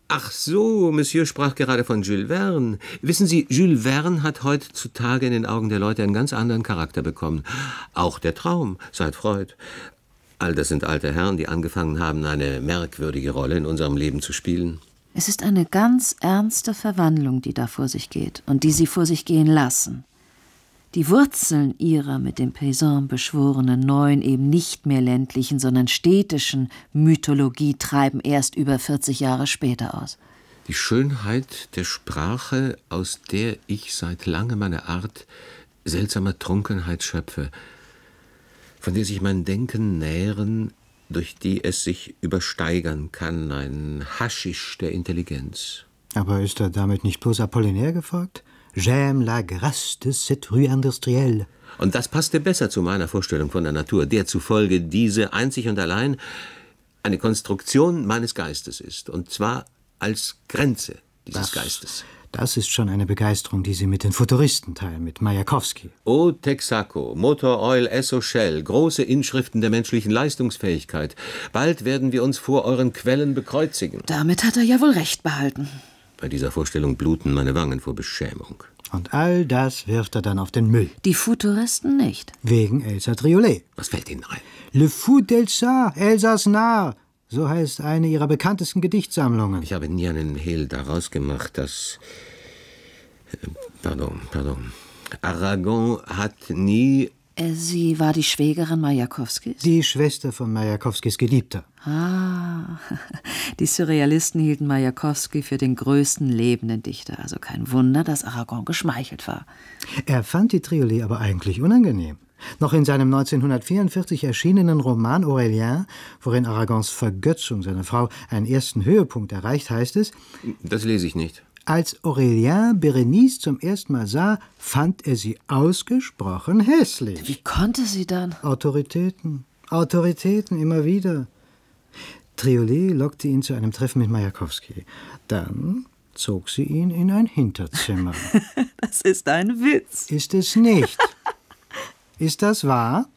Ach so, Monsieur sprach gerade von Jules Verne. Wissen Sie, Jules Verne hat heutzutage in den Augen der Leute einen ganz anderen Charakter bekommen. Auch der Traum, seit Freud. All das sind alte Herren, die angefangen haben, eine merkwürdige Rolle in unserem Leben zu spielen. Es ist eine ganz ernste Verwandlung, die da vor sich geht und die Sie vor sich gehen lassen. Die Wurzeln ihrer mit dem Paysan beschworenen neuen, eben nicht mehr ländlichen, sondern städtischen Mythologie treiben erst über vierzig Jahre später aus. Die Schönheit der Sprache, aus der ich seit langem eine Art seltsamer Trunkenheit schöpfe, von der sich mein Denken nähren, durch die es sich übersteigern kann, ein Haschisch der Intelligenz. Aber ist er damit nicht bloß Apollinaire gefolgt? J'aime la grâce de cette rue industrielle. Und das passte besser zu meiner Vorstellung von der Natur, der zufolge diese einzig und allein eine Konstruktion meines Geistes ist, und zwar als Grenze dieses das, Geistes. Das ist schon eine Begeisterung, die Sie mit den Futuristen teilen, mit Majakowski. O Texaco, Motor Oil, Esso Shell, große Inschriften der menschlichen Leistungsfähigkeit. Bald werden wir uns vor euren Quellen bekreuzigen. Damit hat er ja wohl recht behalten. Bei dieser Vorstellung bluten meine Wangen vor Beschämung. Und all das wirft er dann auf den Müll. Die Futuristen nicht. Wegen Elsa Triolet. Was fällt Ihnen ein? Le Fou d'Elsa, Elsas Narr. So heißt eine ihrer bekanntesten Gedichtsammlungen. Ich habe nie einen Hehl daraus gemacht, dass... Pardon, pardon. Aragon hat nie... Sie war die Schwägerin Majakowskis? Die Schwester von Majakowskis Geliebter. Ah, die Surrealisten hielten Majakowski für den größten lebenden Dichter. Also kein Wunder, dass Aragon geschmeichelt war. Er fand die Triolet aber eigentlich unangenehm. Noch in seinem neunzehnhundertvierundvierzig erschienenen Roman Aurélien, worin Aragons Vergötzung seiner Frau einen ersten Höhepunkt erreicht, heißt es: Das lese ich nicht. Als Aurélien Berenice zum ersten Mal sah, fand er sie ausgesprochen hässlich. Wie konnte sie dann? Autoritäten, Autoritäten, immer wieder. Triolet lockte ihn zu einem Treffen mit Majakowski. Dann zog sie ihn in ein Hinterzimmer. Das ist ein Witz. Ist es nicht? Ist das wahr?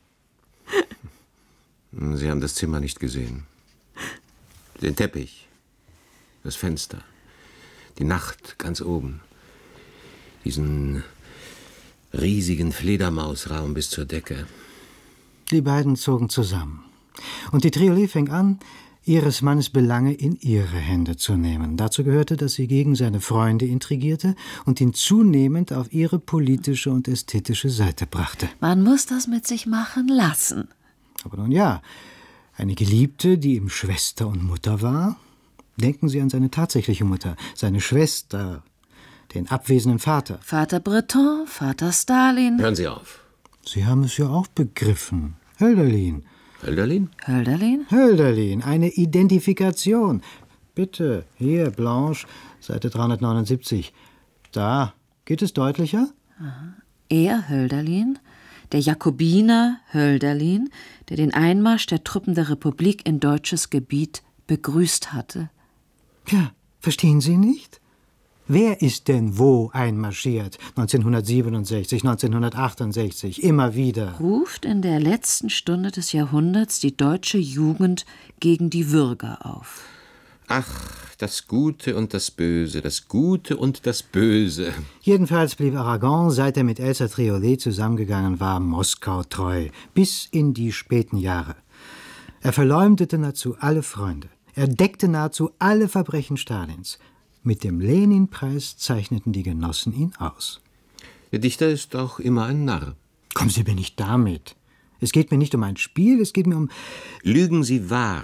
Sie haben das Zimmer nicht gesehen. Den Teppich, das Fenster, die Nacht ganz oben, diesen riesigen Fledermausraum bis zur Decke. Die beiden zogen zusammen. Und die Triolet fing an, ihres Mannes Belange in ihre Hände zu nehmen. Dazu gehörte, dass sie gegen seine Freunde intrigierte und ihn zunehmend auf ihre politische und ästhetische Seite brachte. Man muss das mit sich machen lassen. Aber nun ja, eine Geliebte, die ihm Schwester und Mutter war. Denken Sie an seine tatsächliche Mutter, seine Schwester, den abwesenden Vater. Vater Breton, Vater Stalin. Hören Sie auf. Sie haben es ja auch begriffen. Hölderlin. Hölderlin? Hölderlin? Hölderlin, eine Identifikation. Bitte, hier, Blanche, Seite dreihundertneunundsiebzig. Da, geht es deutlicher? Aha. Er, Hölderlin, der Jakobiner Hölderlin, der den Einmarsch der Truppen der Republik in deutsches Gebiet begrüßt hatte. Ja, verstehen Sie nicht? Wer ist denn wo einmarschiert? neunzehnhundertsiebenundsechzig, neunzehnhundertachtundsechzig, immer wieder. Ruft in der letzten Stunde des Jahrhunderts die deutsche Jugend gegen die Würger auf. Ach, das Gute und das Böse, das Gute und das Böse. Jedenfalls blieb Aragon, seit er mit Elsa Triolet zusammengegangen war, Moskau treu, bis in die späten Jahre. Er verleumdete nahezu alle Freunde. Er deckte nahezu alle Verbrechen Stalins. Mit dem Lenin-Preis zeichneten die Genossen ihn aus. Der Dichter ist auch immer ein Narr. Kommen Sie mir nicht damit. Es geht mir nicht um ein Spiel, es geht mir um... Lügen Sie wahr.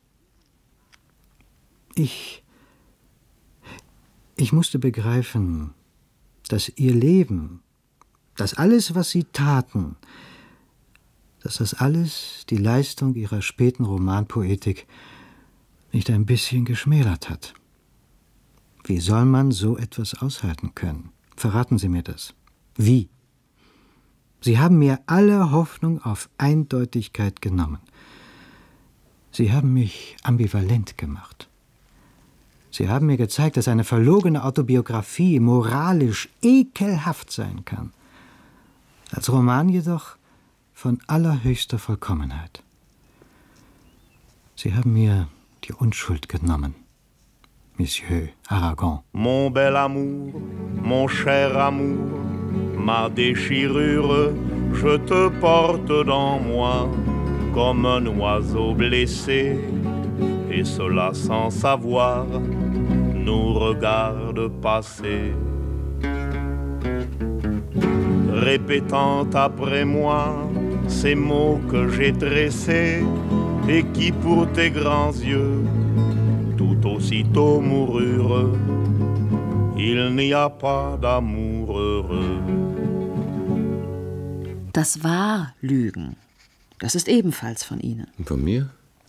Ich... Ich musste begreifen, dass Ihr Leben, dass alles, was Sie taten, dass das alles die Leistung Ihrer späten Romanpoetik nicht ein bisschen geschmälert hat. Wie soll man so etwas aushalten können? Verraten Sie mir das. Wie? Sie haben mir alle Hoffnung auf Eindeutigkeit genommen. Sie haben mich ambivalent gemacht. Sie haben mir gezeigt, dass eine verlogene Autobiografie moralisch ekelhaft sein kann. Als Roman jedoch von allerhöchster Vollkommenheit. Sie haben mir die Unschuld genommen. Monsieur Aragon. Mon bel amour, mon cher amour, ma déchirure, je te porte dans moi comme un oiseau blessé, et cela sans savoir, nous regarde passer. Répétant après moi ces mots que j'ai tressés et qui pour tes grands yeux tout aussitôt moururent. Il n'y a pas d'amour heureux. Das war Lügen. Das ist ebenfalls von Ihnen. Von mir?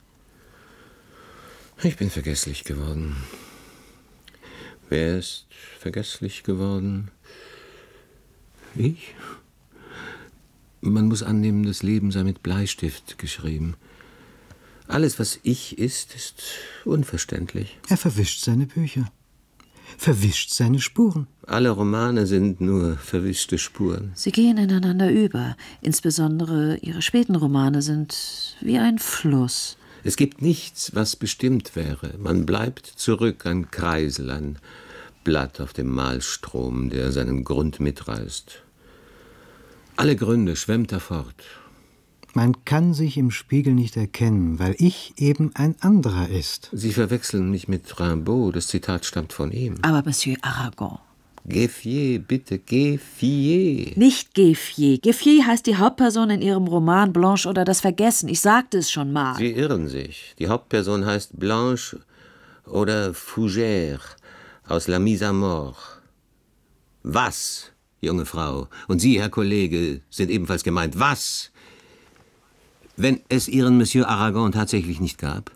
Ich bin vergesslich geworden. Wer ist vergesslich geworden? Ich? Man muss annehmen, das Leben sei mit Bleistift geschrieben. Alles, was ich ist, ist unverständlich. Er verwischt seine Bücher, verwischt seine Spuren. Alle Romane sind nur verwischte Spuren. Sie gehen ineinander über. Insbesondere Ihre späten Romane sind wie ein Fluss. Es gibt nichts, was bestimmt wäre. Man bleibt zurück, ein Kreisel, ein Blatt auf dem Malstrom, der seinen Grund mitreißt. Alle Gründe schwemmt er fort. Man kann sich im Spiegel nicht erkennen, weil ich eben ein anderer ist. Sie verwechseln mich mit Rimbaud, das Zitat stammt von ihm. Aber Monsieur Aragon. Gefier, bitte, Gefier. Nicht Gefier. Gefier heißt die Hauptperson in Ihrem Roman Blanche oder das Vergessen. Ich sagte es schon mal. Sie irren sich. Die Hauptperson heißt Blanche oder Fougère aus La Mise à Mort. Was, junge Frau, und Sie, Herr Kollege, sind ebenfalls gemeint. Was? Wenn es Ihren Monsieur Aragon tatsächlich nicht gab?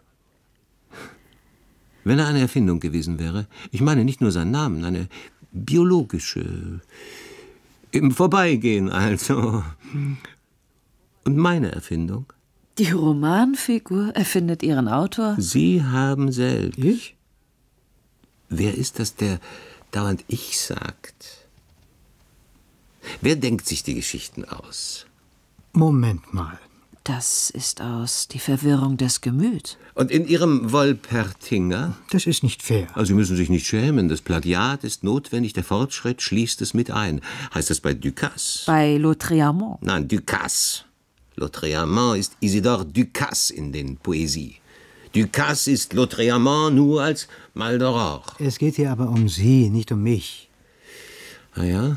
Wenn er eine Erfindung gewesen wäre, ich meine nicht nur seinen Namen, eine biologische, im Vorbeigehen also. Und meine Erfindung? Die Romanfigur erfindet ihren Autor? Sie haben selbst. Ich? Wer ist das, der dauernd ich sagt? Wer denkt sich die Geschichten aus? Moment mal. Das ist aus Die Verwirrung des Gemüts. Und in Ihrem Wolpertinger? Das ist nicht fair. Also Sie müssen sich nicht schämen. Das Plagiat ist notwendig, der Fortschritt schließt es mit ein. Heißt das bei Ducasse? Bei Lautréamont? Nein, Ducasse. Lautréamont ist Isidore Ducasse in den Poesie. Ducasse ist Lautréamont nur als Maldoror. Es geht hier aber um Sie, nicht um mich. Ah ja?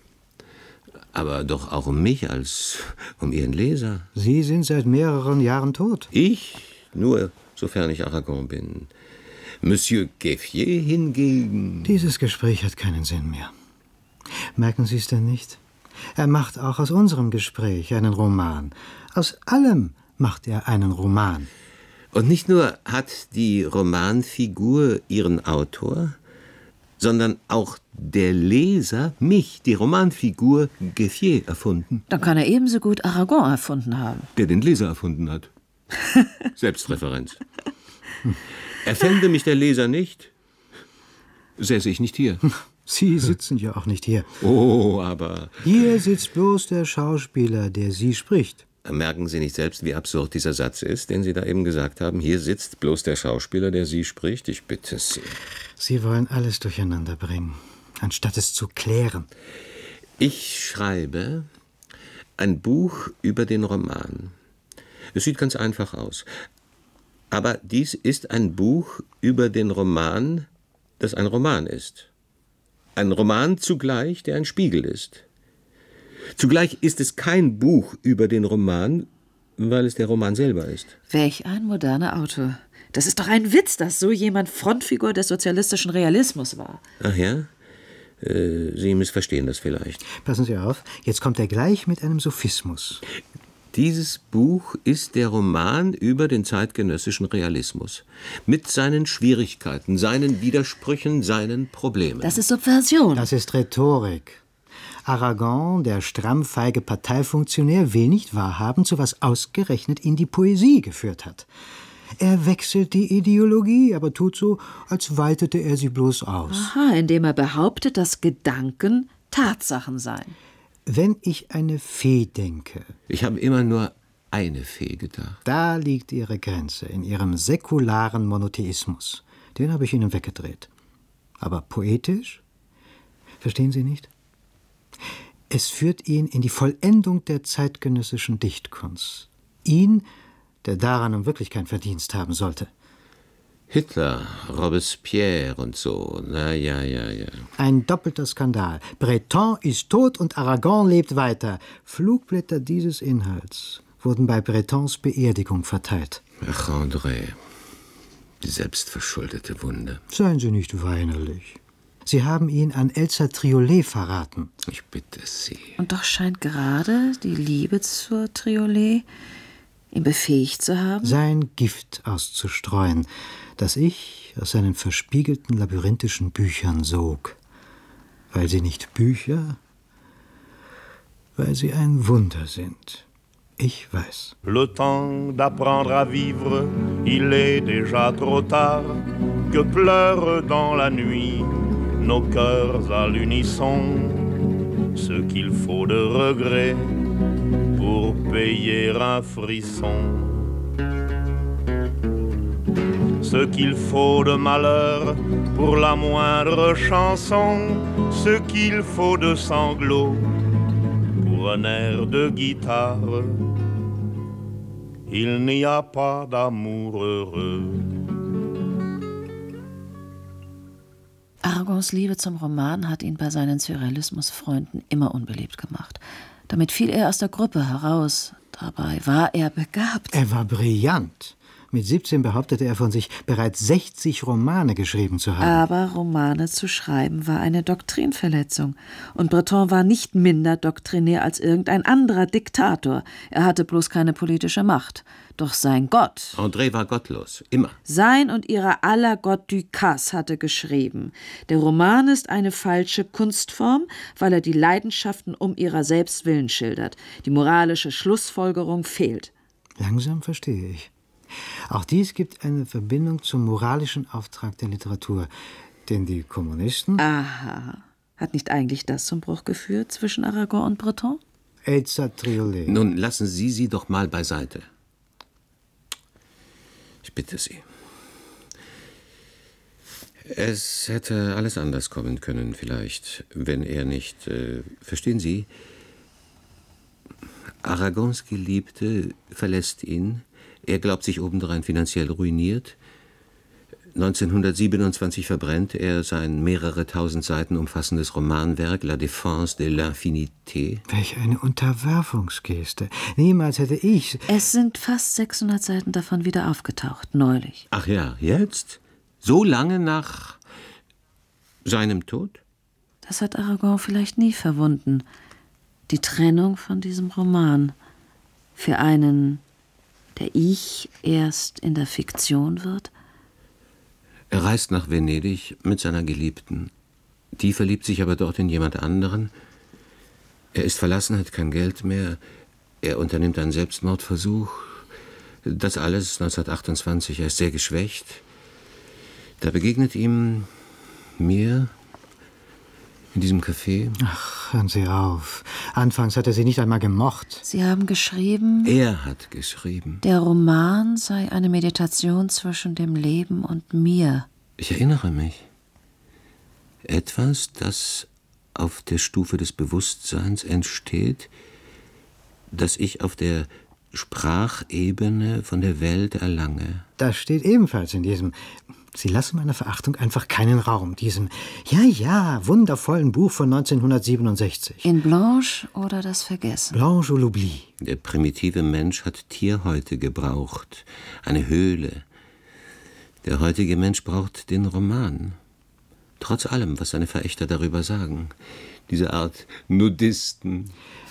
Aber doch auch um mich als um Ihren Leser. Sie sind seit mehreren Jahren tot. Ich? Nur, sofern ich Aragon bin. Monsieur Gefier hingegen... Dieses Gespräch hat keinen Sinn mehr. Merken Sie es denn nicht? Er macht auch aus unserem Gespräch einen Roman. Aus allem macht er einen Roman. Und nicht nur hat die Romanfigur ihren Autor, sondern auch der Leser mich, die Romanfigur Gefier, erfunden. Dann kann er ebenso gut Aragon erfunden haben. Der den Leser erfunden hat. Selbstreferenz. Erfände mich der Leser nicht, säße ich nicht hier. Sie sitzen ja auch nicht hier. Oh, aber... Hier sitzt bloß der Schauspieler, der Sie spricht. Merken Sie nicht selbst, wie absurd dieser Satz ist, den Sie da eben gesagt haben? Hier sitzt bloß der Schauspieler, der Sie spricht. Ich bitte Sie. Sie wollen alles durcheinander bringen, anstatt es zu klären. Ich schreibe ein Buch über den Roman. Es sieht ganz einfach aus. Aber dies ist ein Buch über den Roman, das ein Roman ist. Ein Roman zugleich, der ein Spiegel ist. Zugleich ist es kein Buch über den Roman, weil es der Roman selber ist. Welch ein moderner Autor. Das ist doch ein Witz, dass so jemand Frontfigur des sozialistischen Realismus war. Ach ja? Äh, Sie missverstehen das vielleicht. Passen Sie auf, jetzt kommt er gleich mit einem Sophismus. Dieses Buch ist der Roman über den zeitgenössischen Realismus. Mit seinen Schwierigkeiten, seinen Widersprüchen, seinen Problemen. Das ist Subversion. Das ist Rhetorik. Aragon, der strammfeige Parteifunktionär, will nicht wahrhaben, zu was ausgerechnet ihn die Poesie geführt hat. Er wechselt die Ideologie, aber tut so, als weitete er sie bloß aus. Aha, indem er behauptet, dass Gedanken Tatsachen seien. Wenn ich eine Fee denke... Ich habe immer nur eine Fee gedacht. Da liegt ihre Grenze in ihrem säkularen Monotheismus. Den habe ich Ihnen weggedreht. Aber poetisch? Verstehen Sie nicht? Es führt ihn in die Vollendung der zeitgenössischen Dichtkunst. Ihn, der daran nun wirklich kein Verdienst haben sollte. Hitler, Robespierre und so. Na ja, ja, ja. Ein doppelter Skandal. Breton ist tot und Aragon lebt weiter. Flugblätter dieses Inhalts wurden bei Bretons Beerdigung verteilt. Ach, André, die selbstverschuldete Wunde. Seien Sie nicht weinerlich. Sie haben ihn an Elsa Triolet verraten. Ich bitte Sie. Und doch scheint gerade die Liebe zur Triolet ihn befähigt zu haben, sein Gift auszustreuen, das ich aus seinen verspiegelten labyrinthischen Büchern sog. Weil sie nicht Bücher, weil sie ein Wunder sind. Ich weiß. Le temps d'apprendre à vivre, il est déjà trop tard, que pleurent dans la nuit nos cœurs à l'unisson, ce qu'il faut de regret pour payer un frisson. Ce qu'il faut de malheur pour la moindre chanson, ce qu'il faut de sanglots pour un air de guitare. Il n'y a pas d'amour heureux. Aragons Liebe zum Roman hat ihn bei seinen Surrealismusfreunden immer unbeliebt gemacht. Damit fiel er aus der Gruppe heraus. Dabei war er begabt. Er war brillant. Mit siebzehn behauptete er von sich, bereits sechzig Romane geschrieben zu haben. Aber Romane zu schreiben war eine Doktrinverletzung. Und Breton war nicht minder doktrinär als irgendein anderer Diktator. Er hatte bloß keine politische Macht. Doch sein Gott... André war gottlos, immer. Sein und ihrer aller Gott Ducasse hatte geschrieben. Der Roman ist eine falsche Kunstform, weil er die Leidenschaften um ihrer selbst willen schildert. Die moralische Schlussfolgerung fehlt. Langsam verstehe ich. Auch dies gibt eine Verbindung zum moralischen Auftrag der Literatur, den die Kommunisten... Aha. Hat nicht eigentlich das zum Bruch geführt zwischen Aragon und Breton? Elsa Triolet. Nun lassen Sie sie doch mal beiseite. Ich bitte Sie. Es hätte alles anders kommen können, vielleicht, wenn er nicht... Äh, verstehen Sie? Aragons Geliebte verlässt ihn. Er glaubt sich obendrein finanziell ruiniert. neunzehnhundertsiebenundzwanzig verbrennt er sein mehrere tausend Seiten umfassendes Romanwerk La Défense de l'Infinité. Welch eine Unterwerfungsgeste. Niemals hätte ich... Es sind fast sechshundert Seiten davon wieder aufgetaucht, neulich. Ach ja, jetzt? So lange nach seinem Tod? Das hat Aragon vielleicht nie verwunden. Die Trennung von diesem Roman. Für einen... der Ich erst in der Fiktion wird? Er reist nach Venedig mit seiner Geliebten. Die verliebt sich aber dort in jemand anderen. Er ist verlassen, hat kein Geld mehr. Er unternimmt einen Selbstmordversuch. Das alles neunzehnhundertachtundzwanzig. Er ist sehr geschwächt. Da begegnet ihm mir in diesem Café. Ach, hören Sie auf. Anfangs hat er Sie nicht einmal gemocht. Sie haben geschrieben... Er hat geschrieben. Der Roman sei eine Meditation zwischen dem Leben und mir. Ich erinnere mich. Etwas, das auf der Stufe des Bewusstseins entsteht, das ich auf der Sprachebene von der Welt erlange. Das steht ebenfalls in diesem... Sie lassen meiner Verachtung einfach keinen Raum. Diesem, ja, ja, wundervollen Buch von neunzehnhundertsiebenundsechzig. In Blanche oder das Vergessen? Blanche ou l'oubli. Der primitive Mensch hat Tierhäute gebraucht, eine Höhle. Der heutige Mensch braucht den Roman. Trotz allem, was seine Verächter darüber sagen. Diese Art Nudisten.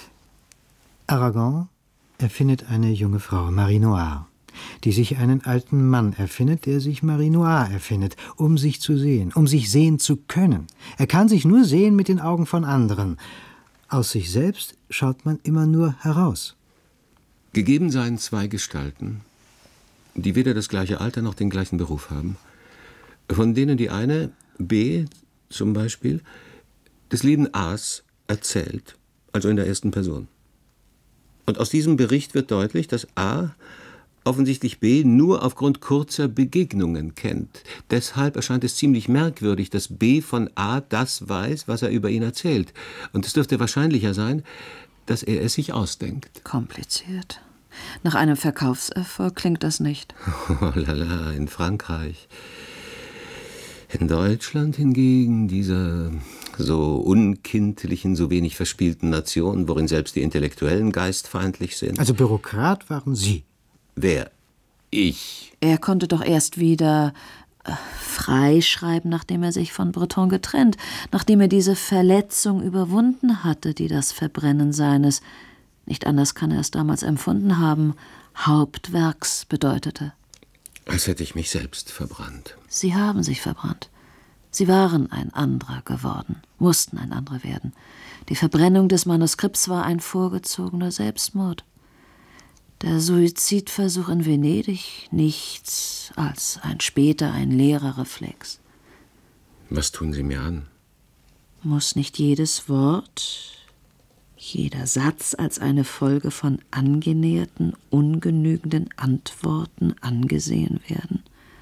Aragon erfindet eine junge Frau, Marie Noire, die sich einen alten Mann erfindet, der sich Marie Noire erfindet, um sich zu sehen, um sich sehen zu können. Er kann sich nur sehen mit den Augen von anderen. Aus sich selbst schaut man immer nur heraus. Gegeben seien zwei Gestalten, die weder das gleiche Alter noch den gleichen Beruf haben, von denen die eine, B zum Beispiel, das Leben A's erzählt, also in der ersten Person. Und aus diesem Bericht wird deutlich, dass A offensichtlich B. nur aufgrund kurzer Begegnungen kennt. Deshalb erscheint es ziemlich merkwürdig, dass B. von A. das weiß, was er über ihn erzählt. Und es dürfte wahrscheinlicher sein, dass er es sich ausdenkt. Kompliziert. Nach einem Verkaufserfolg klingt das nicht. Oh lala, in Frankreich. In Deutschland hingegen, dieser so unkindlichen, so wenig verspielten Nation, worin selbst die Intellektuellen geistfeindlich sind. Also Bürokrat waren Sie? Wer? Ich. Er konnte doch erst wieder äh, freischreiben, nachdem er sich von Breton getrennt, nachdem er diese Verletzung überwunden hatte, die das Verbrennen seines, nicht anders kann er es damals empfunden haben, Hauptwerks bedeutete. Als hätte ich mich selbst verbrannt. Sie haben sich verbrannt. Sie waren ein anderer geworden, mussten ein anderer werden. Die Verbrennung des Manuskripts war ein vorgezogener Selbstmord. Der Suizidversuch in Venedig nichts als ein später ein leerer Reflex. Was tun Sie mir an? Muss nicht jedes Wort, jeder Satz als eine Folge von angenäherten, ungenügenden Antworten angesehen werden?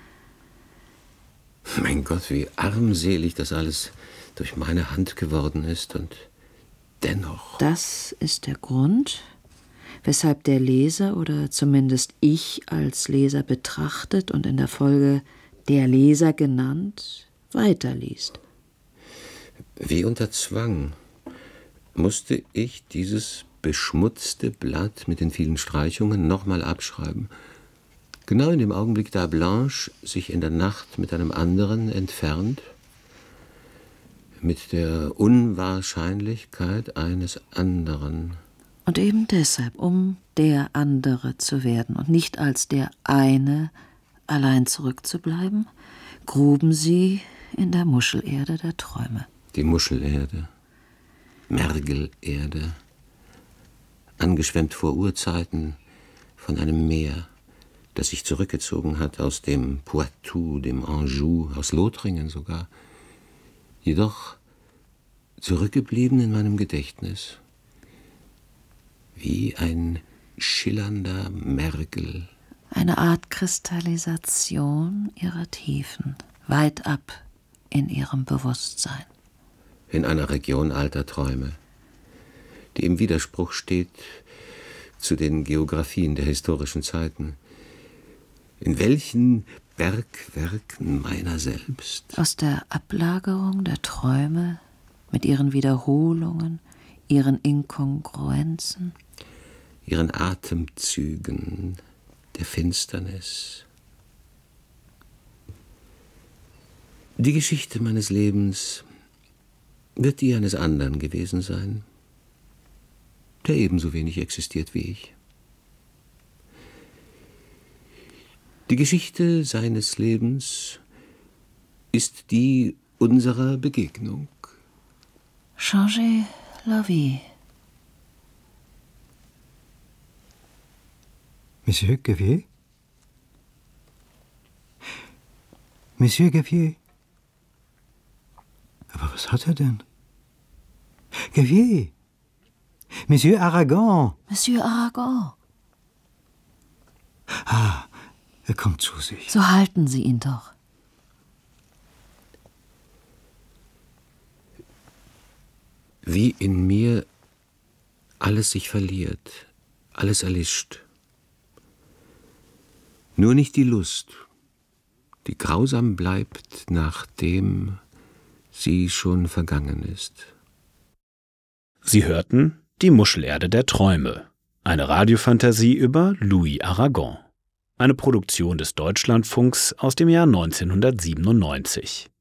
Mein Gott, wie armselig das alles durch meine Hand geworden ist und dennoch... Das ist der Grund, weshalb der Leser oder zumindest ich als Leser betrachtet und in der Folge der Leser genannt, weiterliest. Wie unter Zwang musste ich dieses beschmutzte Blatt mit den vielen Streichungen nochmal abschreiben. Genau in dem Augenblick, da Blanche sich in der Nacht mit einem anderen entfernt, mit der Unwahrscheinlichkeit eines anderen. Und eben deshalb, um der andere zu werden und nicht als der eine allein zurückzubleiben, gruben sie in der Muschelerde der Träume. Die Muschelerde, Mergelerde, angeschwemmt vor Urzeiten von einem Meer, das sich zurückgezogen hat aus dem Poitou, dem Anjou, aus Lothringen sogar, jedoch zurückgeblieben in meinem Gedächtnis, wie ein schillernder Mergel. Eine Art Kristallisation ihrer Tiefen, weit ab in ihrem Bewusstsein. In einer Region alter Träume, die im Widerspruch steht zu den Geographien der historischen Zeiten, in welchen Bergwerken meiner selbst. Aus der Ablagerung der Träume mit ihren Wiederholungen, ihren Inkongruenzen, ihren Atemzügen der Finsternis. Die Geschichte meines Lebens wird die eines anderen gewesen sein, der ebenso wenig existiert wie ich. Die Geschichte seines Lebens ist die unserer Begegnung. Changer la vie. Monsieur Gevier? Monsieur Gevier? Aber was hat er denn? Gevier! Monsieur Aragon! Monsieur Aragon. Ah, er kommt zu sich. So halten Sie ihn doch. Wie in mir alles sich verliert, alles erlischt. Nur nicht die Lust, die grausam bleibt, nachdem sie schon vergangen ist. Sie hörten Die Muschelerde der Träume, eine Radiofantasie über Louis Aragon. Eine Produktion des Deutschlandfunks aus dem Jahr neunzehnhundertsiebenundneunzig.